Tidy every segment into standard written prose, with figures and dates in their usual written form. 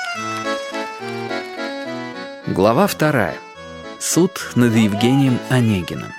Глава 2. Суд над Евгением Онегиным.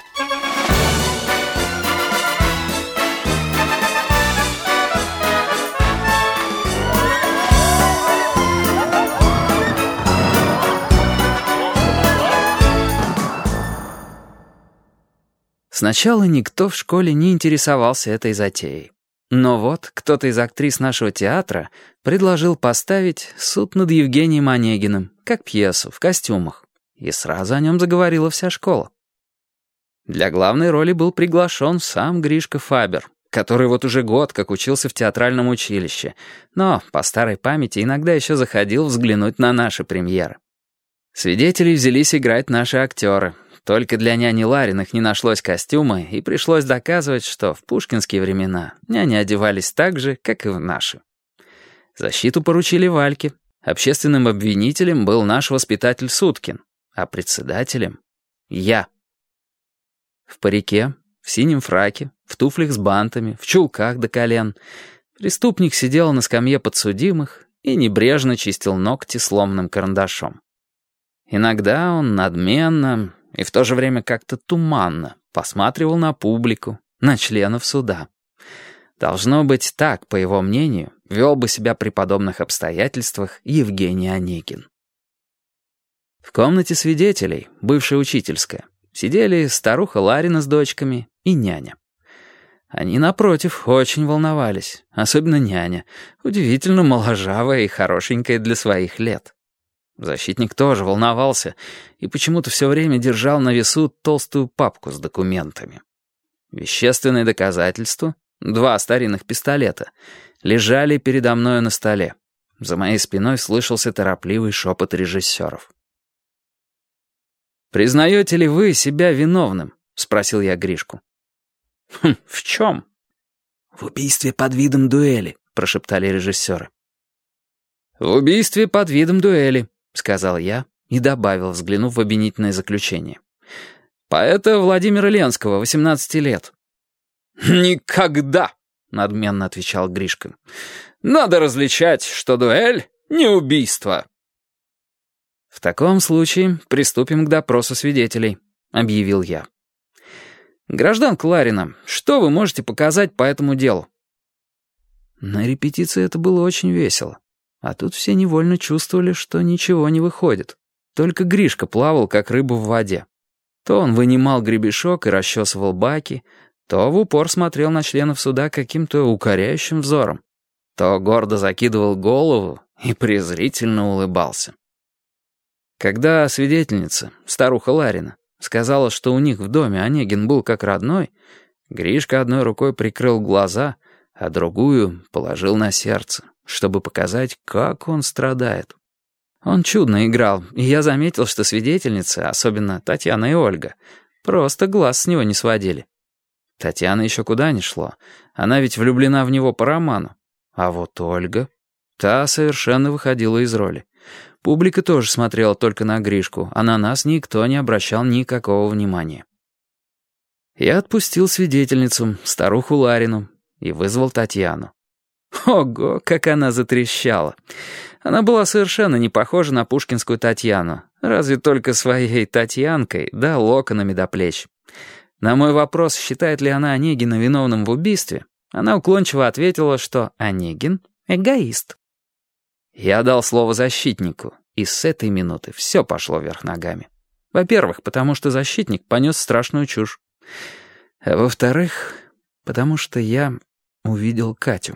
Сначала никто в школе не интересовался этой затеей. Но вот кто-то из актрис нашего театра предложил поставить «Суд над Евгением Онегиным» как пьесу, в костюмах. И сразу о нем заговорила вся школа. Для главной роли был приглашен сам Гришка Фабер, который вот уже год как учился в театральном училище, но по старой памяти иногда еще заходил взглянуть на наши премьеры. Свидетелей взялись играть наши актеры. Только для няни Лариных не нашлось костюма, и пришлось доказывать, что в пушкинские времена няни одевались так же, как и в наши. Защиту поручили Вальке. Общественным обвинителем был наш воспитатель Суткин, а председателем — я. В парике, в синем фраке, в туфлях с бантами, в чулках до колен преступник сидел на скамье подсудимых и небрежно чистил ногти сломанным карандашом. Иногда он надменно и в то же время как-то туманно посматривал на публику, на членов суда. Должно быть, так, по его мнению, вел бы себя при подобных обстоятельствах Евгений Онегин. В комнате свидетелей, бывшая учительская, сидели старуха Ларина с дочками и няня. Они, напротив, очень волновались, особенно няня, удивительно моложавая и хорошенькая для своих лет. Защитник тоже волновался и почему-то все время держал на весу толстую папку с документами. Вещественные доказательства, 2 старинных пистолета, лежали передо мною на столе. За моей спиной слышался торопливый шепот режиссеров. «Признаете ли вы себя виновным?» — спросил я Гришку. «В чем?» «В убийстве под видом дуэли», — прошептали режиссеры. «В убийстве под видом дуэли», — сказал я и добавил, взглянув в обвинительное заключение. «Поэта Владимира Ленского, 18 лет». «Никогда!» — надменно отвечал Гришка. «Надо различать, что дуэль — не убийство». «В таком случае приступим к допросу свидетелей», — объявил я. «Гражданка Ларина, что вы можете показать по этому делу?» На репетиции это было очень весело. А тут все невольно чувствовали, что ничего не выходит. Только Гришка плавал, как рыба в воде. То он вынимал гребешок и расчесывал баки, то в упор смотрел на членов суда каким-то укоряющим взором, то гордо закидывал голову и презрительно улыбался. Когда свидетельница, старуха Ларина, сказала, что у них в доме Онегин был как родной, Гришка одной рукой прикрыл глаза, а другую положил на сердце, чтобы показать, как он страдает. Он чудно играл, и я заметил, что свидетельницы, особенно Татьяна и Ольга, просто глаз с него не сводили. Татьяна еще куда ни шло, она ведь влюблена в него по роману. А вот Ольга, та совершенно выходила из роли. Публика тоже смотрела только на Гришку, а на нас никто не обращал никакого внимания. Я отпустил свидетельницу, старуху Ларину, и вызвал Татьяну. Ого, как она затрещала. Она была совершенно не похожа на пушкинскую Татьяну, разве только своей Татьянкой, да локонами до плеч. На мой вопрос, считает ли она Онегина виновным в убийстве, она уклончиво ответила, что Онегин — эгоист. Я дал слово защитнику, и с этой минуты все пошло вверх ногами. Во-первых, потому что защитник понес страшную чушь. А во-вторых, потому что я увидел Катю.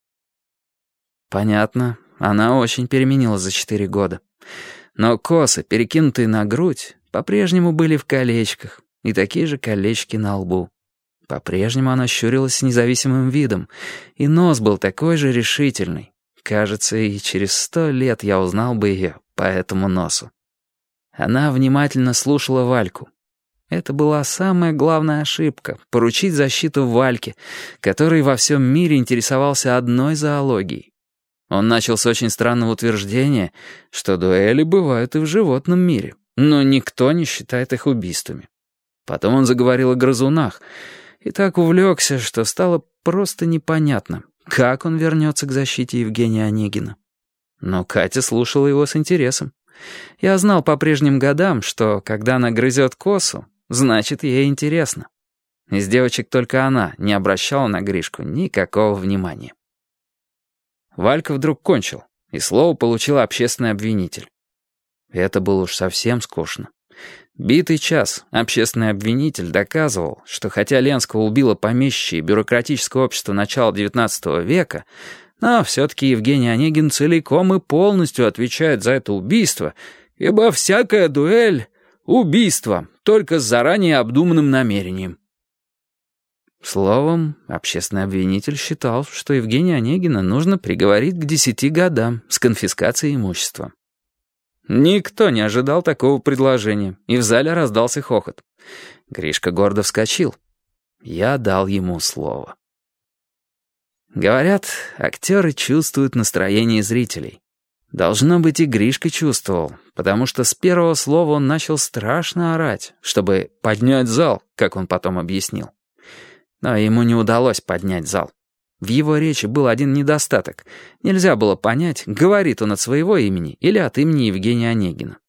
Понятно, она очень переменилась за 4 года. Но косы, перекинутые на грудь, по-прежнему были в колечках, и такие же колечки на лбу. По-прежнему она щурилась с независимым видом, и нос был такой же решительный. Кажется, и через 100 лет я узнал бы ее по этому носу. Она внимательно слушала Вальку. Это была самая главная ошибка — поручить защиту Вальке, который во всем мире интересовался одной зоологией. Он начал с очень странного утверждения, что дуэли бывают и в животном мире, но никто не считает их убийствами. Потом он заговорил о грызунах и так увлекся, что стало просто непонятно, как он вернется к защите Евгения Онегина. Но Катя слушала его с интересом. Я знал по прежним годам, что, когда она грызет косу, значит, ей интересно. Из девочек только она не обращала на Гришку никакого внимания. Валька вдруг кончил, и слово получил общественный обвинитель. Это было уж совсем скучно. Битый час общественный обвинитель доказывал, что хотя Ленского убило помещичье и бюрократическое общество начала XIX века, но все-таки Евгений Онегин целиком и полностью отвечает за это убийство, ибо всякая дуэль — убийство, только с заранее обдуманным намерением. Словом, общественный обвинитель считал, что Евгения Онегина нужно приговорить к 10 годам с конфискацией имущества. Никто не ожидал такого предложения, и в зале раздался хохот. Гришка гордо вскочил. Я дал ему слово. Говорят, актеры чувствуют настроение зрителей. Должно быть, и Гришка чувствовал, потому что с первого слова он начал страшно орать, чтобы поднять зал, как он потом объяснил. Но ему не удалось поднять зал. В его речи был один недостаток. Нельзя было понять, говорит он от своего имени или от имени Евгения Онегина.